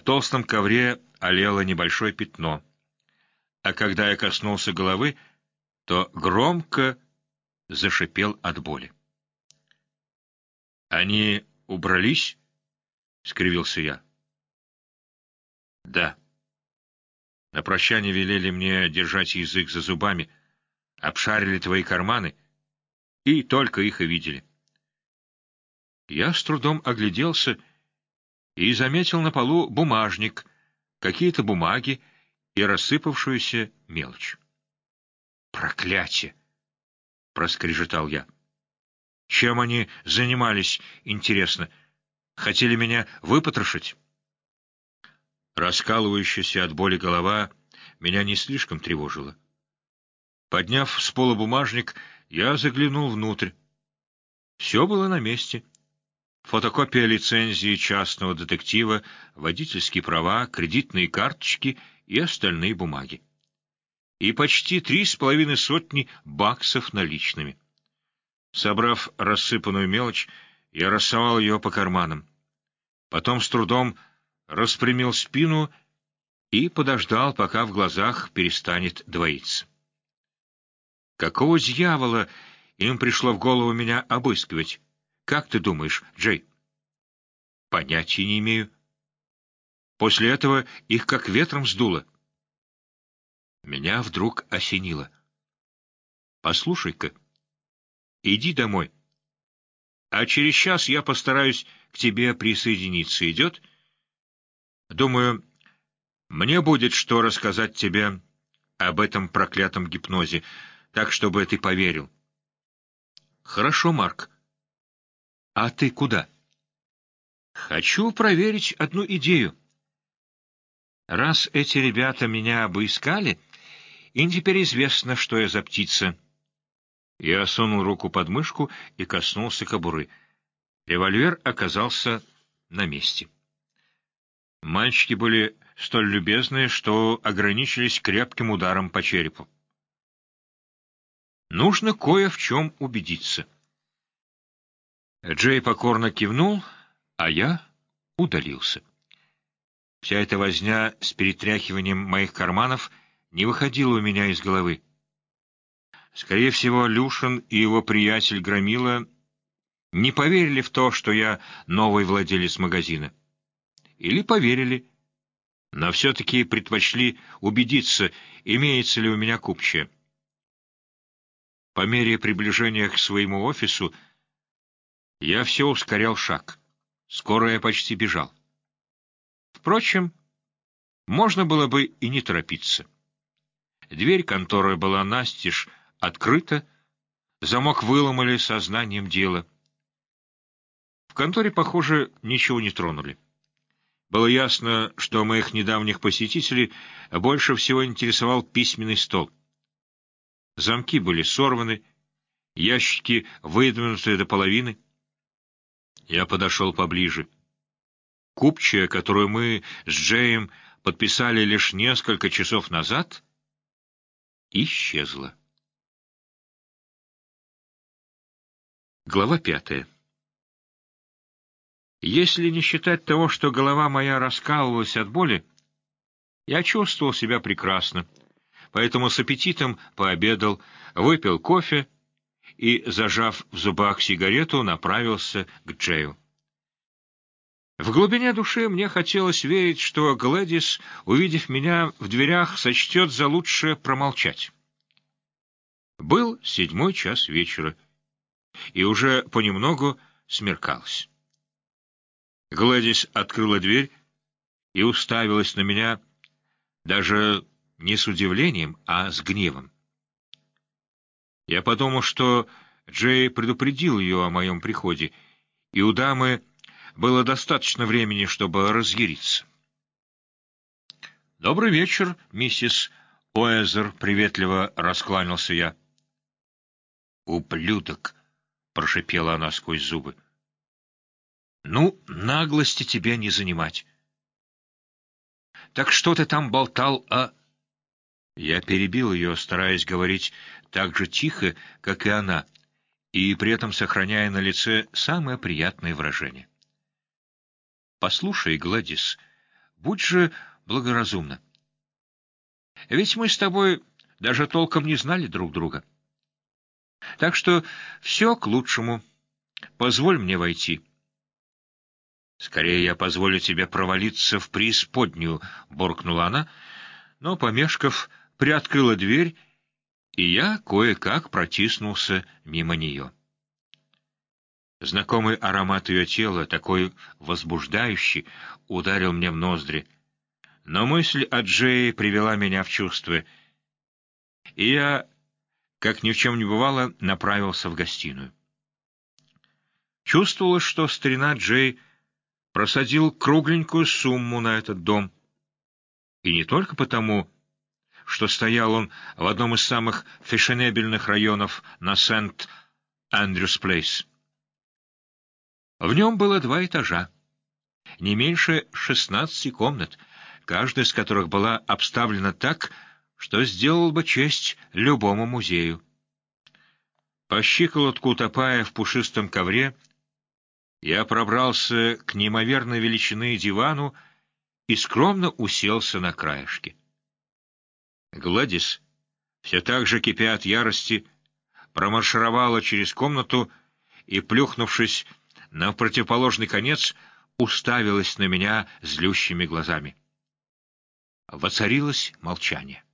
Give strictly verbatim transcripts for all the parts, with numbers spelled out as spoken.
толстом ковре олело небольшое пятно, а когда я коснулся головы, то громко зашипел от боли. «Они убрались?» — скривился я. «Да. На прощание велели мне держать язык за зубами, обшарили твои карманы и только их и видели». Я с трудом огляделся и заметил на полу бумажник, какие-то бумаги и рассыпавшуюся мелочь. «Проклятие!» — проскрежетал я. «Чем они занимались, интересно? Хотели меня выпотрошить?» Раскалывающаяся от боли голова меня не слишком тревожила. Подняв с пола бумажник, я заглянул внутрь. Все было на месте. Фотокопия лицензии частного детектива, водительские права, кредитные карточки и остальные бумаги. И почти три с половиной сотни баксов наличными. Собрав рассыпанную мелочь, я рассовал ее по карманам. Потом с трудом распрямил спину и подождал, пока в глазах перестанет двоиться. Какого дьявола им пришло в голову меня обыскивать? Как ты думаешь, Джей? Понятия не имею. После этого их как ветром сдуло. Меня вдруг осенило. Послушай-ка, иди домой. А через час я постараюсь к тебе присоединиться. Идет? Думаю, мне будет что рассказать тебе об этом проклятом гипнозе, так, чтобы ты поверил. Хорошо, Марк. А ты куда? Хочу проверить одну идею. Раз эти ребята меня обыскали, им теперь известно, что я за птица. Я сунул руку под мышку и коснулся кобуры. Револьвер оказался на месте. Мальчики были столь любезны, что ограничились крепким ударом по черепу. Нужно кое в чем убедиться. Джей покорно кивнул, а я удалился. Вся эта возня с перетряхиванием моих карманов не выходила у меня из головы. Скорее всего, Люшин и его приятель Громила не поверили в то, что я новый владелец магазина. Или поверили, но все-таки предпочли убедиться, имеется ли у меня купчая. По мере приближения к своему офису я все ускорял шаг. Скоро я почти бежал. Впрочем, можно было бы и не торопиться. Дверь конторы была настежь открыта, замок выломали сознанием дела. В конторе, похоже, ничего не тронули. Было ясно, что моих недавних посетителей больше всего интересовал письменный стол. Замки были сорваны, ящики выдвинуты до половины. Я подошел поближе. Купчая, которую мы с Джеем подписали лишь несколько часов назад, исчезла. Глава пятая. Если не считать того, что голова моя раскалывалась от боли, я чувствовал себя прекрасно, поэтому с аппетитом пообедал, выпил кофе и, зажав в зубах сигарету, направился к Джею. В глубине души мне хотелось верить, что Глэдис, увидев меня в дверях, сочтет за лучшее промолчать. Был седьмой час вечера, и уже понемногу смеркалось. Глэдис открыла дверь и уставилась на меня даже не с удивлением, а с гневом. Я подумал, что Джей предупредил ее о моем приходе, и у дамы было достаточно времени, чтобы разъяриться. «Добрый вечер, миссис Уэзер», — приветливо раскланялся я. «Ублюдок!» — прошипела она сквозь зубы. «Ну, наглости тебе не занимать». «Так что ты там болтал, а...» Я перебил ее, стараясь говорить так же тихо, как и она, и при этом сохраняя на лице самое приятное выражение. «Послушай, Гладис, будь же благоразумна. Ведь мы с тобой даже толком не знали друг друга. Так что все к лучшему. Позволь мне войти». «Скорее я позволю тебе провалиться в преисподнюю», — буркнула она, но, помешков, приоткрыла дверь, и я кое-как протиснулся мимо нее. Знакомый аромат ее тела, такой возбуждающий, ударил мне в ноздри, но мысль о Джее привела меня в чувство, и я, как ни в чем не бывало, направился в гостиную. Чувствовалось, что старина Джей просадил кругленькую сумму на этот дом, и не только потому, что стоял он в одном из самых фешенебельных районов на Сент-Андрюс-Плейс. В нем было два этажа, не меньше шестнадцати комнат, каждая из которых была обставлена так, что сделал бы честь любому музею. По щиколотку утопая в пушистом ковре, я пробрался к неимоверной величины дивану и скромно уселся на краешке. Гладис, все так же кипя от ярости, промаршировала через комнату и, плюхнувшись на противоположный конец, уставилась на меня злющими глазами. Воцарилось молчание.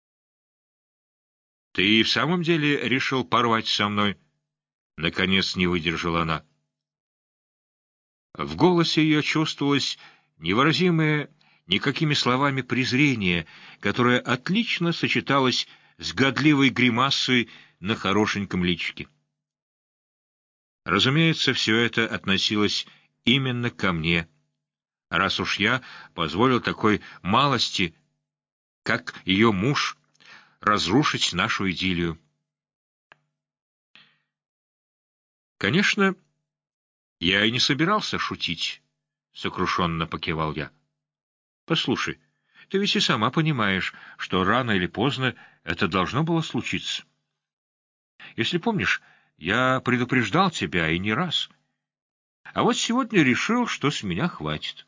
«Ты и в самом деле решил порвать со мной?» Наконец не выдержала она. В голосе ее чувствовалось невыразимое никакими словами презрение, которое отлично сочеталось с годливой гримасой на хорошеньком личике. Разумеется, все это относилось именно ко мне, раз уж я позволил такой малости, как ее муж, разрушить нашу идиллию. Конечно, я и не собирался шутить, — сокрушенно покивал я. Послушай, ты ведь и сама понимаешь, что рано или поздно это должно было случиться. Если помнишь, я предупреждал тебя и не раз. А вот сегодня решил, что с меня хватит.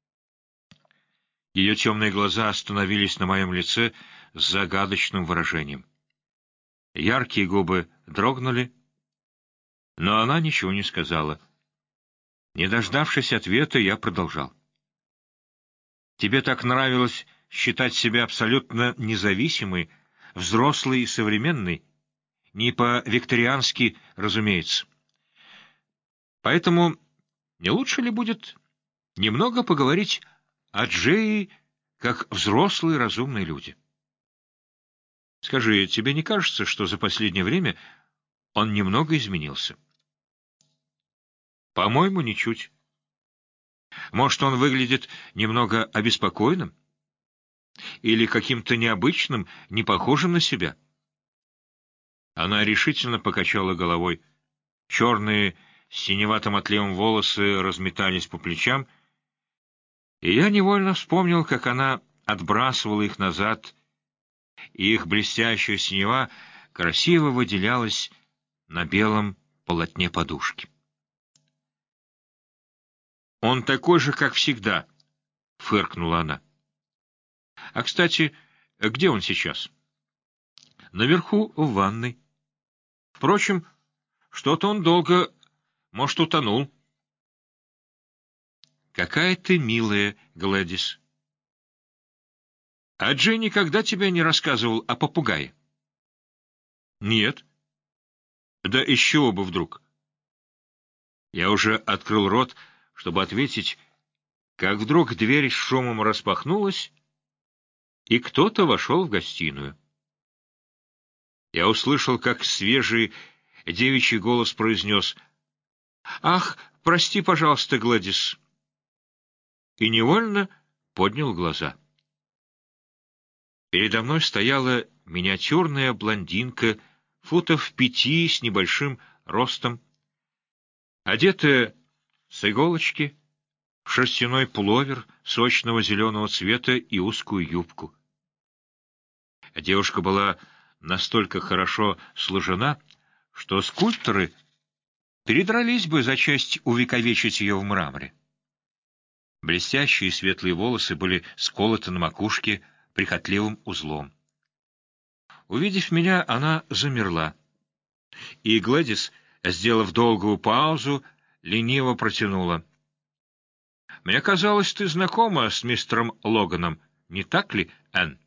Ее темные глаза остановились на моем лице с загадочным выражением. Яркие губы дрогнули, но она ничего не сказала. Не дождавшись ответа, я продолжал. Тебе так нравилось считать себя абсолютно независимой, взрослой и современной, не по-викториански, разумеется. Поэтому не лучше ли будет немного поговорить о Джее как взрослые разумные люди? Скажи, тебе не кажется, что за последнее время он немного изменился? По-моему, ничуть. Может, он выглядит немного обеспокоенным? Или каким-то необычным, не похожим на себя? Она решительно покачала головой. Черные с синеватым отливом волосы разметались по плечам, и я невольно вспомнил, как она отбрасывала их назад, и их блестящая синева красиво выделялась на белом полотне подушки. «Он такой же, как всегда», — фыркнула она. «А, кстати, где он сейчас?» «Наверху, в ванной. Впрочем, что-то он долго, может, утонул». «Какая ты милая, Глэдис». «А Джей никогда тебе не рассказывал о попугае?» «Нет». «Да из чего бы вдруг?» Я уже открыл рот, чтобы ответить, как вдруг дверь с шумом распахнулась, и кто-то вошел в гостиную. Я услышал, как свежий девичий голос произнес: «Ах, прости, пожалуйста, Гладис», и невольно поднял глаза. Передо мной стояла миниатюрная блондинка, футов пяти с небольшим ростом, одетая с иголочки, в шерстяной пуловер сочного зеленого цвета и узкую юбку. Девушка была настолько хорошо сложена, что скульпторы передрались бы за честь увековечить ее в мраморе. Блестящие светлые волосы были сколоты на макушке прихотливым узлом. Увидев меня, она замерла. И Глэдис, сделав долгую паузу, лениво протянула: «Мне казалось, ты знакома с мистером Логаном, не так ли, Энн?»